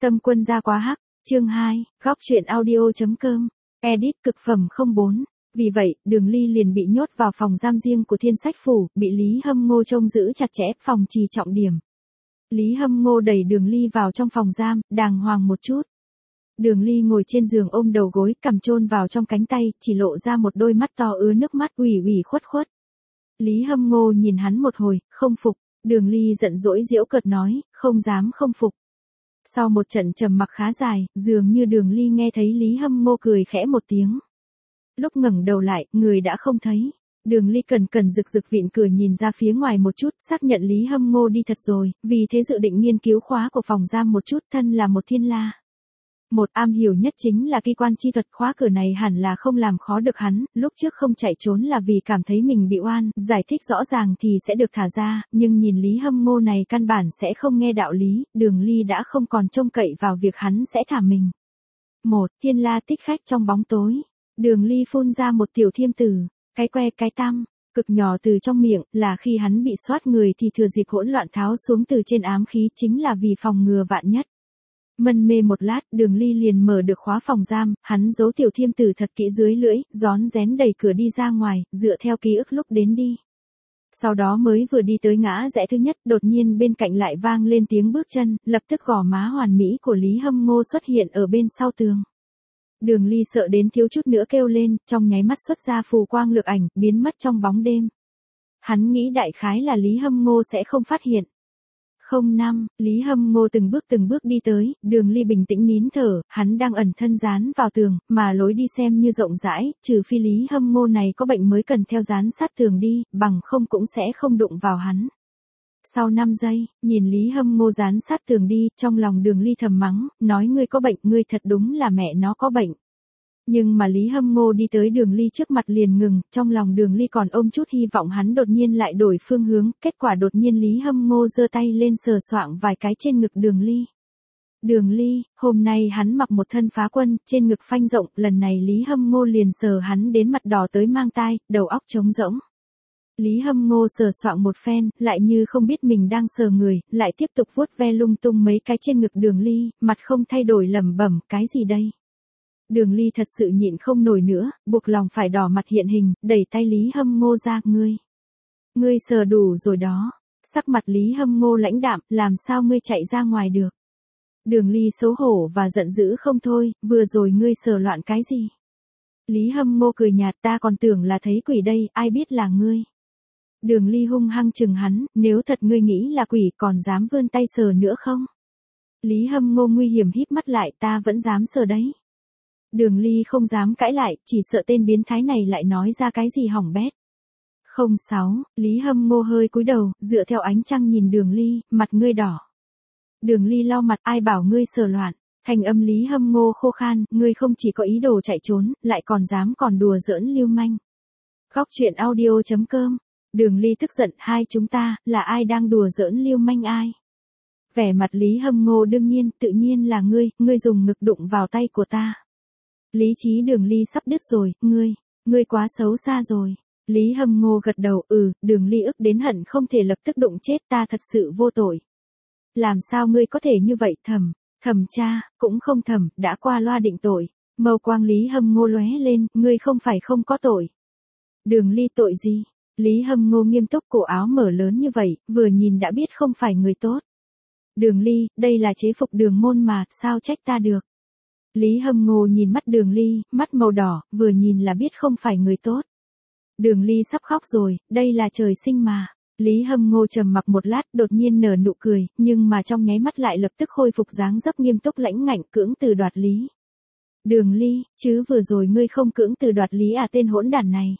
Tâm Quân ra quá hắc, chương 2, góc truyện audio.com, edit cực phẩm 04. Vì vậy, Đường Ly liền bị nhốt vào phòng giam riêng của Thiên Sách Phủ, bị Lý Hâm Ngô trông giữ chặt chẽ, phòng trì trọng điểm. Lý Hâm Ngô đẩy Đường Ly vào trong phòng giam, đàng hoàng một chút. Đường Ly ngồi trên giường ôm đầu gối, cằm chôn vào trong cánh tay, chỉ lộ ra một đôi mắt to ứa nước mắt ủy ủy khuất khuất. Lý Hâm Ngô nhìn hắn một hồi, không phục. Đường Ly giận dỗi giễu cợt nói, không dám không phục. Sau một trận trầm mặc khá dài, dường như Đường Ly nghe thấy Lý Hâm Ngô cười khẽ một tiếng. Lúc ngẩng đầu lại, người đã không thấy. Đường Ly cẩn cẩn rực rực vịn cửa nhìn ra phía ngoài một chút, xác nhận Lý Hâm Ngô đi thật rồi, vì thế dự định nghiên cứu khóa của phòng giam một chút, thân là một thiên la. Một am hiểu nhất chính là kỳ quan chi thuật, khóa cửa này hẳn là không làm khó được hắn, lúc trước không chạy trốn là vì cảm thấy mình bị oan, giải thích rõ ràng thì sẽ được thả ra, nhưng nhìn Lý Hâm Ngô này căn bản sẽ không nghe đạo lý, Đường Ly đã không còn trông cậy vào việc hắn sẽ thả mình. Một, thiên la tích khách trong bóng tối. Đường Ly phun ra một tiểu thiêm tử, cái que cái tăm, cực nhỏ từ trong miệng, là khi hắn bị soát người thì thừa dịp hỗn loạn tháo xuống từ trên ám khí, chính là vì phòng ngừa vạn nhất. Mân mê một lát, Đường Ly liền mở được khóa phòng giam, hắn giấu tiểu thiêm tử thật kỹ dưới lưỡi, rón rén đẩy cửa đi ra ngoài, dựa theo ký ức lúc đến đi. Sau đó mới vừa đi tới ngã rẽ thứ nhất, đột nhiên bên cạnh lại vang lên tiếng bước chân, lập tức gò má hoàn mỹ của Lý Hâm Ngô xuất hiện ở bên sau tường. Đường Ly sợ đến thiếu chút nữa kêu lên, trong nháy mắt xuất ra phù quang lược ảnh, biến mất trong bóng đêm. Hắn nghĩ đại khái là Lý Hâm Ngô sẽ không phát hiện. 05, Lý Hâm Ngô từng bước đi tới, Đường Ly bình tĩnh nín thở, hắn đang ẩn thân dán vào tường, mà lối đi xem như rộng rãi, trừ phi Lý Hâm Ngô này có bệnh mới cần theo dán sát tường đi, bằng không cũng sẽ không đụng vào hắn. Sau 5 giây, nhìn Lý Hâm Ngô dán sát tường đi, trong lòng Đường Ly thầm mắng, nói ngươi có bệnh, ngươi thật đúng là mẹ nó có bệnh. Nhưng mà Lý Hâm Ngô đi tới Đường Ly trước mặt liền ngừng, trong lòng Đường Ly còn ôm chút hy vọng hắn đột nhiên lại đổi phương hướng, kết quả đột nhiên Lý Hâm Ngô giơ tay lên sờ soạng vài cái trên ngực Đường Ly. Đường Ly, hôm nay hắn mặc một thân phá quân, trên ngực phanh rộng, lần này Lý Hâm Ngô liền sờ hắn đến mặt đỏ tới mang tai, đầu óc trống rỗng. Lý Hâm Ngô sờ soạng một phen, lại như không biết mình đang sờ người, lại tiếp tục vuốt ve lung tung mấy cái trên ngực Đường Ly, mặt không thay đổi lẩm bẩm, cái gì đây? Đường Ly thật sự nhịn không nổi nữa, buộc lòng phải đỏ mặt hiện hình, đẩy tay Lý Hâm Ngô ra, ngươi sờ đủ rồi đó. Sắc mặt Lý Hâm Ngô lãnh đạm, làm sao ngươi chạy ra ngoài được? Đường Ly xấu hổ và giận dữ không thôi, vừa rồi ngươi sờ loạn cái gì? Lý Hâm Ngô cười nhạt, ta còn tưởng là thấy quỷ đây, ai biết là ngươi. Đường Ly hung hăng chừng hắn, nếu thật ngươi nghĩ là quỷ còn dám vươn tay sờ nữa không? Lý Hâm Ngô nguy hiểm híp mắt lại, ta vẫn dám sờ đấy. Đường Ly không dám cãi lại, chỉ sợ tên biến thái này lại nói ra cái gì hỏng bét. 06, Lý Hâm Ngô hơi cúi đầu, dựa theo ánh trăng nhìn Đường Ly, mặt ngươi đỏ. Đường Ly lau mặt, ai bảo ngươi sờ loạn. Thành âm Lý Hâm Ngô khô khan, ngươi không chỉ có ý đồ chạy trốn, lại còn dám còn đùa giỡn lưu manh. Góc truyện audio.com. Đường Ly tức giận, hai chúng ta, là ai đang đùa giỡn lưu manh ai? Vẻ mặt Lý Hâm Ngô đương nhiên, tự nhiên là ngươi dùng ngực đụng vào tay của ta. Lý trí Đường Ly sắp đứt rồi, ngươi quá xấu xa rồi. Lý Hâm Ngô gật đầu, Đường Ly ức đến hận không thể lập tức đụng chết, ta thật sự vô tội. Làm sao ngươi có thể như vậy? Thẩm cha, cũng không thẩm, đã qua loa định tội. Mâu quang Lý Hâm Ngô lóe lên, ngươi không phải không có tội. Đường Ly tội gì? Lý Hâm Ngô nghiêm túc, cổ áo mở lớn như vậy, vừa nhìn đã biết không phải người tốt. Đường Ly, đây là chế phục đường môn mà, sao trách ta được? Lý Hâm Ngô nhìn mắt Đường Ly, mắt màu đỏ, vừa nhìn là biết không phải người tốt. Đường Ly sắp khóc rồi, đây là trời sinh mà. Lý Hâm Ngô trầm mặc một lát, đột nhiên nở nụ cười, nhưng mà trong nháy mắt lại lập tức khôi phục dáng dấp nghiêm túc lãnh ngạnh, cưỡng từ đoạt lý. Đường Ly, chứ vừa rồi ngươi không cưỡng từ đoạt lý à, tên hỗn đản này.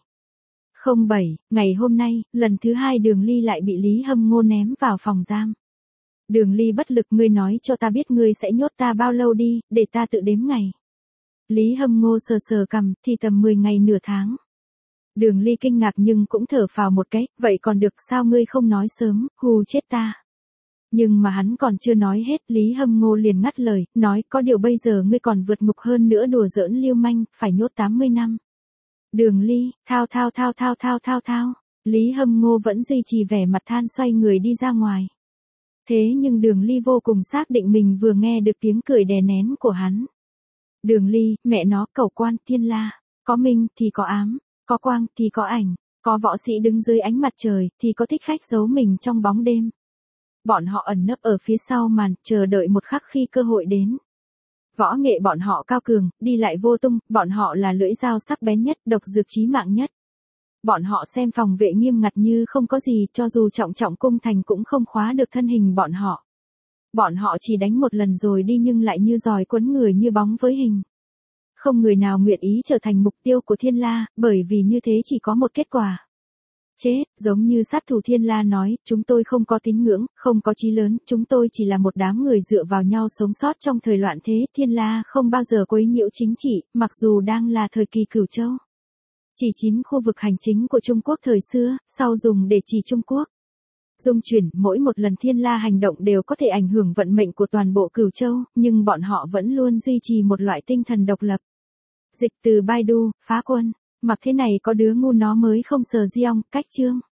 07, ngày hôm nay, lần thứ 2 Đường Ly lại bị Lý Hâm Ngô ném vào phòng giam. Đường Ly bất lực, ngươi nói cho ta biết ngươi sẽ nhốt ta bao lâu đi, để ta tự đếm ngày. Lý Hâm Ngô sờ sờ cằm, thì tầm 10 ngày nửa tháng. Đường Ly kinh ngạc nhưng cũng thở phào một cái, vậy còn được, sao ngươi không nói sớm, hù chết ta. Nhưng mà hắn còn chưa nói hết, Lý Hâm Ngô liền ngắt lời, nói, có điều bây giờ ngươi còn vượt ngục hơn nữa, đùa giỡn lưu manh, phải nhốt 80 năm. Đường Ly, thao. Lý Hâm Ngô vẫn duy trì vẻ mặt than, xoay người đi ra ngoài. Thế nhưng Đường Ly vô cùng xác định mình vừa nghe được tiếng cười đè nén của hắn. Đường Ly, mẹ nó, Cẩu Quan, Thiên La, có minh thì có ám, có quang thì có ảnh, có võ sĩ đứng dưới ánh mặt trời thì có thích khách giấu mình trong bóng đêm. Bọn họ ẩn nấp ở phía sau màn, chờ đợi một khắc khi cơ hội đến. Võ nghệ bọn họ cao cường, đi lại vô tung, bọn họ là lưỡi dao sắc bén nhất, độc dược chí mạng nhất. Bọn họ xem phòng vệ nghiêm ngặt như không có gì, cho dù trọng trọng cung thành cũng không khóa được thân hình bọn họ. Bọn họ chỉ đánh một lần rồi đi nhưng lại như giòi quấn người như bóng với hình. Không người nào nguyện ý trở thành mục tiêu của Thiên La, bởi vì như thế chỉ có một kết quả. Chết, giống như sát thủ Thiên La nói, chúng tôi không có tín ngưỡng, không có chí lớn, chúng tôi chỉ là một đám người dựa vào nhau sống sót trong thời loạn thế. Thiên La không bao giờ quấy nhiễu chính trị, mặc dù đang là thời kỳ Cửu Châu. Chỉ 9 khu vực hành chính của Trung Quốc thời xưa, sau dùng để chỉ Trung Quốc. Dung chuyển, mỗi một lần Thiên La hành động đều có thể ảnh hưởng vận mệnh của toàn bộ Cửu Châu, nhưng bọn họ vẫn luôn duy trì một loại tinh thần độc lập. Dịch từ Baidu, phá quân. Mặc thế này có đứa ngu nó mới không sờ Giong, cách chương.